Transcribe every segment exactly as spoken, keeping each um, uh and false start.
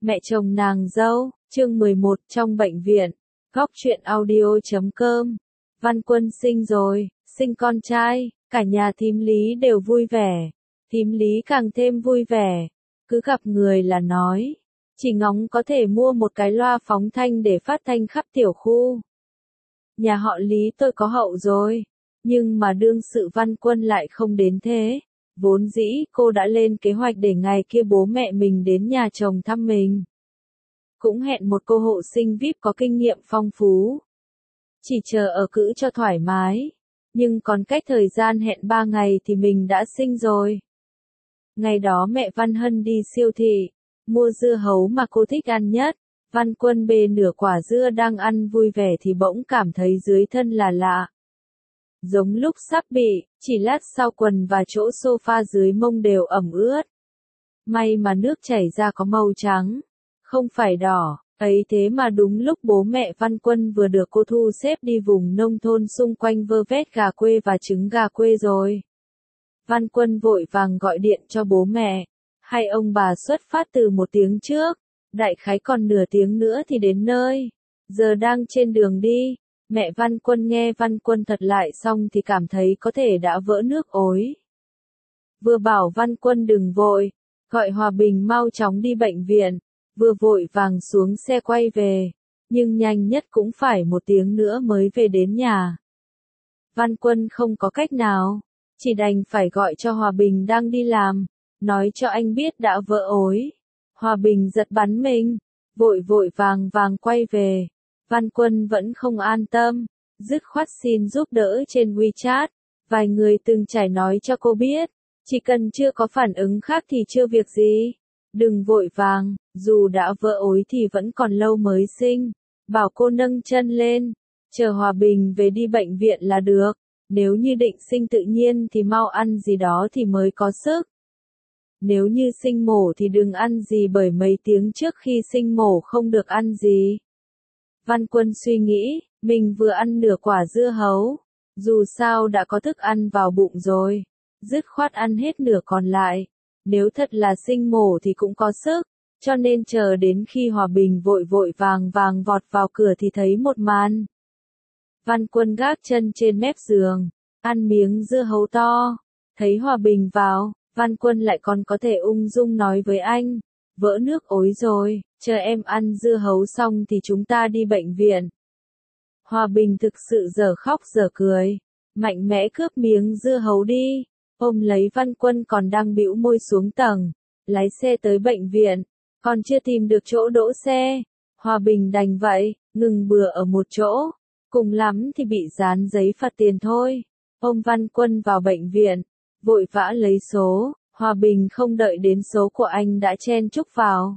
Mẹ chồng nàng dâu, chương mười một trong bệnh viện, góc truyện audio chấm com. Văn Quân sinh rồi, sinh con trai, cả nhà thím Lý đều vui vẻ. Thím Lý càng thêm vui vẻ, cứ gặp người là nói, chỉ ngóng có thể mua một cái loa phóng thanh để phát thanh khắp tiểu khu. Nhà họ Lý tôi có hậu rồi, nhưng mà đương sự Văn Quân lại không đến thế. Vốn dĩ cô đã lên kế hoạch để ngày kia bố mẹ mình đến nhà chồng thăm mình. Cũng hẹn một cô hộ sinh vi ai pi có kinh nghiệm phong phú. Chỉ chờ ở cữ cho thoải mái. Nhưng còn cách thời gian hẹn ba ngày thì mình đã sinh rồi. Ngày đó mẹ Văn Hân đi siêu thị, mua dưa hấu mà cô thích ăn nhất. Văn Quân bê nửa quả dưa đang ăn vui vẻ thì bỗng cảm thấy dưới thân là lạ. Giống lúc sắp bị, chỉ lát sau quần và chỗ sofa dưới mông đều ẩm ướt. May mà nước chảy ra có màu trắng, không phải đỏ, ấy thế mà đúng lúc bố mẹ Văn Quân vừa được cô thu xếp đi vùng nông thôn xung quanh vơ vét gà quê và trứng gà quê rồi. Văn Quân vội vàng gọi điện cho bố mẹ, hai ông bà xuất phát từ một tiếng trước, đại khái còn nửa tiếng nữa thì đến nơi, giờ đang trên đường đi. Mẹ Văn Quân nghe Văn Quân thật lại xong thì cảm thấy có thể đã vỡ nước ối. Vừa bảo Văn Quân đừng vội, gọi Hòa Bình mau chóng đi bệnh viện, vừa vội vàng xuống xe quay về, nhưng nhanh nhất cũng phải một tiếng nữa mới về đến nhà. Văn Quân không có cách nào, chỉ đành phải gọi cho Hòa Bình đang đi làm, nói cho anh biết đã vỡ ối. Hòa Bình giật bắn mình, vội vội vàng vàng quay về. Văn Quân vẫn không an tâm, dứt khoát xin giúp đỡ trên WeChat, vài người từng trải nói cho cô biết, chỉ cần chưa có phản ứng khác thì chưa việc gì, đừng vội vàng, dù đã vỡ ối thì vẫn còn lâu mới sinh, bảo cô nâng chân lên, chờ Hòa Bình về đi bệnh viện là được, nếu như định sinh tự nhiên thì mau ăn gì đó thì mới có sức. Nếu như sinh mổ thì đừng ăn gì bởi mấy tiếng trước khi sinh mổ không được ăn gì. Văn Quân suy nghĩ, mình vừa ăn nửa quả dưa hấu, dù sao đã có thức ăn vào bụng rồi, dứt khoát ăn hết nửa còn lại, nếu thật là sinh mổ thì cũng có sức, cho nên chờ đến khi Hòa Bình vội vội vàng vàng vọt vào cửa thì thấy một màn. Văn Quân gác chân trên mép giường, ăn miếng dưa hấu to, thấy Hòa Bình vào, Văn Quân lại còn có thể ung dung nói với anh, vỡ nước ối rồi. Chờ em ăn dưa hấu xong thì chúng ta đi bệnh viện. Hòa Bình thực sự dở khóc dở cười, mạnh mẽ cướp miếng dưa hấu đi, ôm lấy Văn Quân còn đang bĩu môi xuống tầng, lái xe tới bệnh viện, còn chưa tìm được chỗ đỗ xe. Hòa Bình đành vậy, ngừng bừa ở một chỗ, cùng lắm thì bị dán giấy phạt tiền thôi. Ôm Văn Quân vào bệnh viện, vội vã lấy số, Hòa Bình không đợi đến số của anh đã chen chúc vào.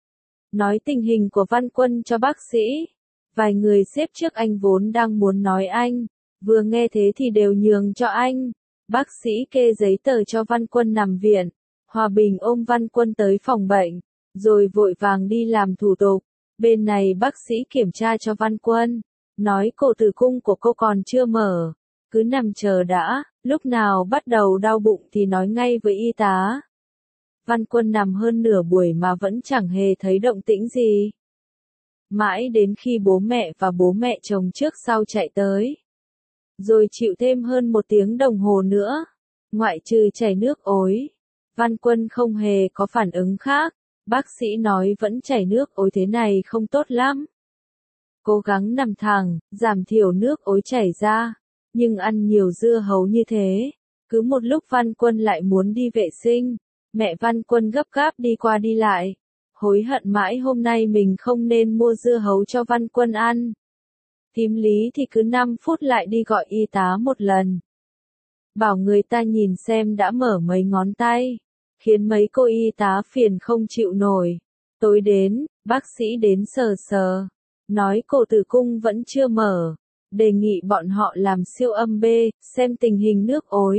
Nói tình hình của Văn Quân cho bác sĩ. Vài người xếp trước anh vốn đang muốn nói anh, vừa nghe thế thì đều nhường cho anh. Bác sĩ kê giấy tờ cho Văn Quân nằm viện. Hòa Bình ôm Văn Quân tới phòng bệnh, rồi vội vàng đi làm thủ tục. Bên này bác sĩ kiểm tra cho Văn Quân, nói cổ tử cung của cô còn chưa mở, cứ nằm chờ đã, lúc nào bắt đầu đau bụng thì nói ngay với y tá. Văn Quân nằm hơn nửa buổi mà vẫn chẳng hề thấy động tĩnh gì. Mãi đến khi bố mẹ và bố mẹ chồng trước sau chạy tới. Rồi chịu thêm hơn một tiếng đồng hồ nữa. Ngoại trừ chảy nước ối. Văn Quân không hề có phản ứng khác. Bác sĩ nói vẫn chảy nước ối thế này không tốt lắm. Cố gắng nằm thẳng, giảm thiểu nước ối chảy ra. Nhưng ăn nhiều dưa hấu như thế. Cứ một lúc Văn Quân lại muốn đi vệ sinh. Mẹ Văn Quân gấp gáp đi qua đi lại, hối hận mãi hôm nay mình không nên mua dưa hấu cho Văn Quân ăn. Thím Lý thì cứ năm phút lại đi gọi y tá một lần. Bảo người ta nhìn xem đã mở mấy ngón tay, khiến mấy cô y tá phiền không chịu nổi. Tối đến, bác sĩ đến sờ sờ, nói cổ tử cung vẫn chưa mở, đề nghị bọn họ làm siêu âm B, xem tình hình nước ối.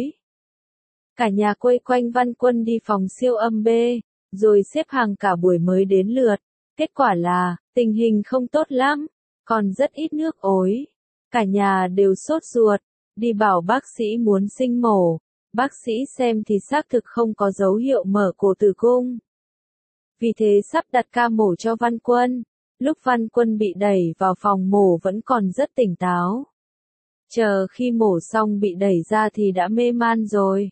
Cả nhà quây quanh Văn Quân đi phòng siêu âm B, rồi xếp hàng cả buổi mới đến lượt. Kết quả là, tình hình không tốt lắm, còn rất ít nước ối. Cả nhà đều sốt ruột, đi bảo bác sĩ muốn sinh mổ. Bác sĩ xem thì xác thực không có dấu hiệu mở cổ tử cung. Vì thế sắp đặt ca mổ cho Văn Quân. Lúc Văn Quân bị đẩy vào phòng mổ vẫn còn rất tỉnh táo. Chờ khi mổ xong bị đẩy ra thì đã mê man rồi.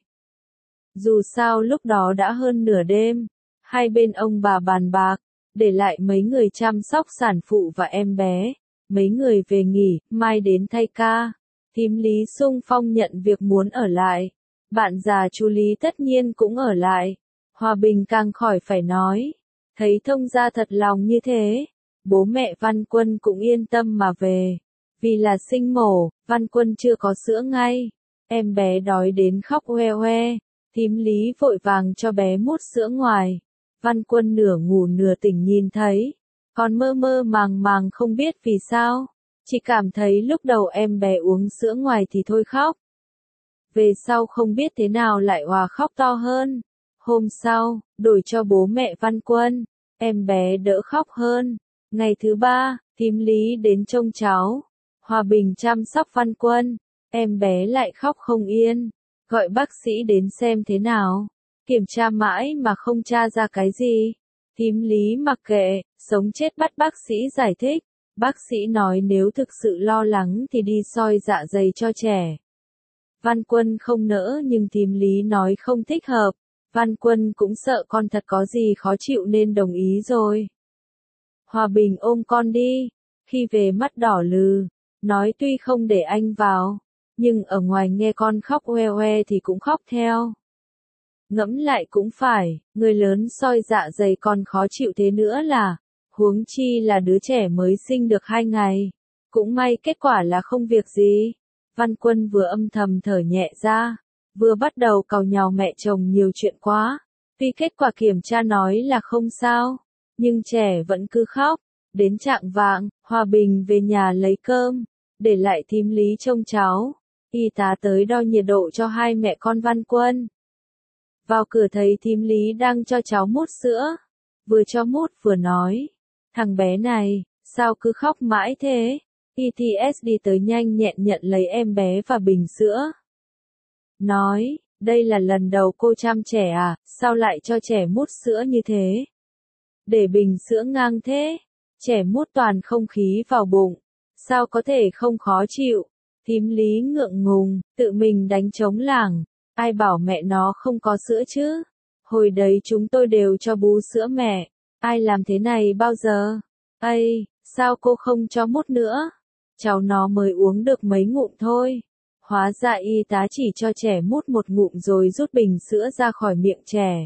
Dù sao lúc đó đã hơn nửa đêm, hai bên ông bà bàn bạc, để lại mấy người chăm sóc sản phụ và em bé. Mấy người về nghỉ, mai đến thay ca. Thím Lý xung phong nhận việc muốn ở lại. Bạn già chú Lý tất nhiên cũng ở lại. Hòa Bình càng khỏi phải nói. Thấy thông gia thật lòng như thế, bố mẹ Văn Quân cũng yên tâm mà về. Vì là sinh mổ, Văn Quân chưa có sữa ngay. Em bé đói đến khóc hoe hoe. Thím Lý vội vàng cho bé mút sữa ngoài. Văn Quân nửa ngủ nửa tỉnh nhìn thấy. Còn mơ mơ màng màng không biết vì sao. Chỉ cảm thấy lúc đầu em bé uống sữa ngoài thì thôi khóc. Về sau không biết thế nào lại hòa khóc to hơn. Hôm sau, đổi cho bố mẹ Văn Quân. Em bé đỡ khóc hơn. Ngày thứ ba, thím Lý đến trông cháu. Hòa Bình chăm sóc Văn Quân. Em bé lại khóc không yên. Gọi bác sĩ đến xem thế nào. Kiểm tra mãi mà không tra ra cái gì. Thím Lý mặc kệ, sống chết bắt bác sĩ giải thích. Bác sĩ nói nếu thực sự lo lắng thì đi soi dạ dày cho trẻ. Văn Quân không nỡ nhưng thím Lý nói không thích hợp. Văn Quân cũng sợ con thật có gì khó chịu nên đồng ý rồi. Hòa Bình ôm con đi. Khi về mắt đỏ lừ. Nói tuy không để anh vào. Nhưng ở ngoài nghe con khóc hoe hoe thì cũng khóc theo. Ngẫm lại cũng phải, người lớn soi dạ dày còn khó chịu thế nữa là, huống chi là đứa trẻ mới sinh được hai ngày. Cũng may kết quả là không việc gì. Văn Quân vừa âm thầm thở nhẹ ra, vừa bắt đầu càu nhàu mẹ chồng nhiều chuyện quá. Tuy kết quả kiểm tra nói là không sao, nhưng trẻ vẫn cứ khóc. Đến chạng vạng, Hòa Bình về nhà lấy cơm, để lại thím Lý trông cháu. Y tá tới đo nhiệt độ cho hai mẹ con Văn Quân. Vào cửa thấy thím Lý đang cho cháu mút sữa. Vừa cho mút vừa nói. Thằng bé này, sao cứ khóc mãi thế? i tê ét đi tới nhanh nhẹn nhận lấy em bé và bình sữa. Nói, đây là lần đầu cô chăm trẻ à, sao lại cho trẻ mút sữa như thế? Để bình sữa ngang thế, trẻ mút toàn không khí vào bụng. Sao có thể không khó chịu? Thím Lý ngượng ngùng, tự mình đánh trống lảng. Ai bảo mẹ nó không có sữa chứ? Hồi đấy chúng tôi đều cho bú sữa mẹ. Ai làm thế này bao giờ? Ây, sao cô không cho mút nữa? Cháu nó mới uống được mấy ngụm thôi. Hóa ra y tá chỉ cho trẻ mút một ngụm rồi rút bình sữa ra khỏi miệng trẻ.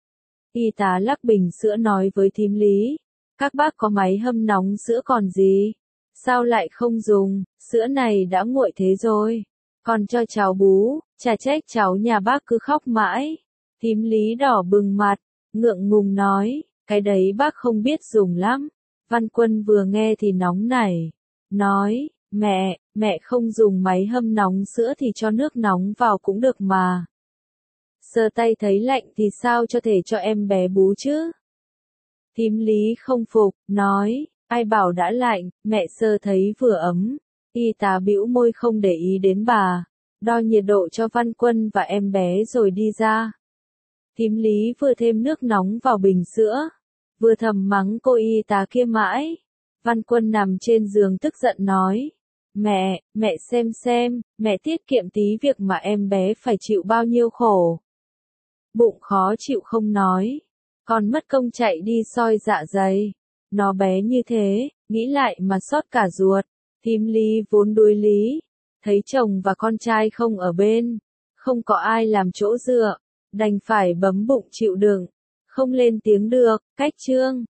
Y tá lắc bình sữa nói với thím Lý. Các bác có máy hâm nóng sữa còn gì? Sao lại không dùng? Sữa này đã nguội thế rồi. Còn cho cháu bú, chả trách cháu nhà bác cứ khóc mãi. Thím Lý đỏ bừng mặt, ngượng ngùng nói, cái đấy bác không biết dùng lắm. Văn Quân vừa nghe thì nóng nảy, nói, mẹ, mẹ không dùng máy hâm nóng sữa thì cho nước nóng vào cũng được mà. Sờ tay thấy lạnh thì sao cho thể cho em bé bú chứ? Thím Lý không phục, nói, ai bảo đã lạnh, mẹ sờ thấy vừa ấm. Y tá bĩu môi không để ý đến bà, đo nhiệt độ cho Văn Quân và em bé rồi đi ra. Thím Lý vừa thêm nước nóng vào bình sữa, vừa thầm mắng cô y tá kia mãi. Văn Quân nằm trên giường tức giận nói, mẹ, mẹ xem xem, mẹ tiết kiệm tí việc mà em bé phải chịu bao nhiêu khổ. Bụng khó chịu không nói, còn mất công chạy đi soi dạ dày. Nó bé như thế, nghĩ lại mà xót cả ruột. Thím Lý vốn đuối lý, thấy chồng và con trai không ở bên, không có ai làm chỗ dựa, đành phải bấm bụng chịu đựng, không lên tiếng được. Cách chương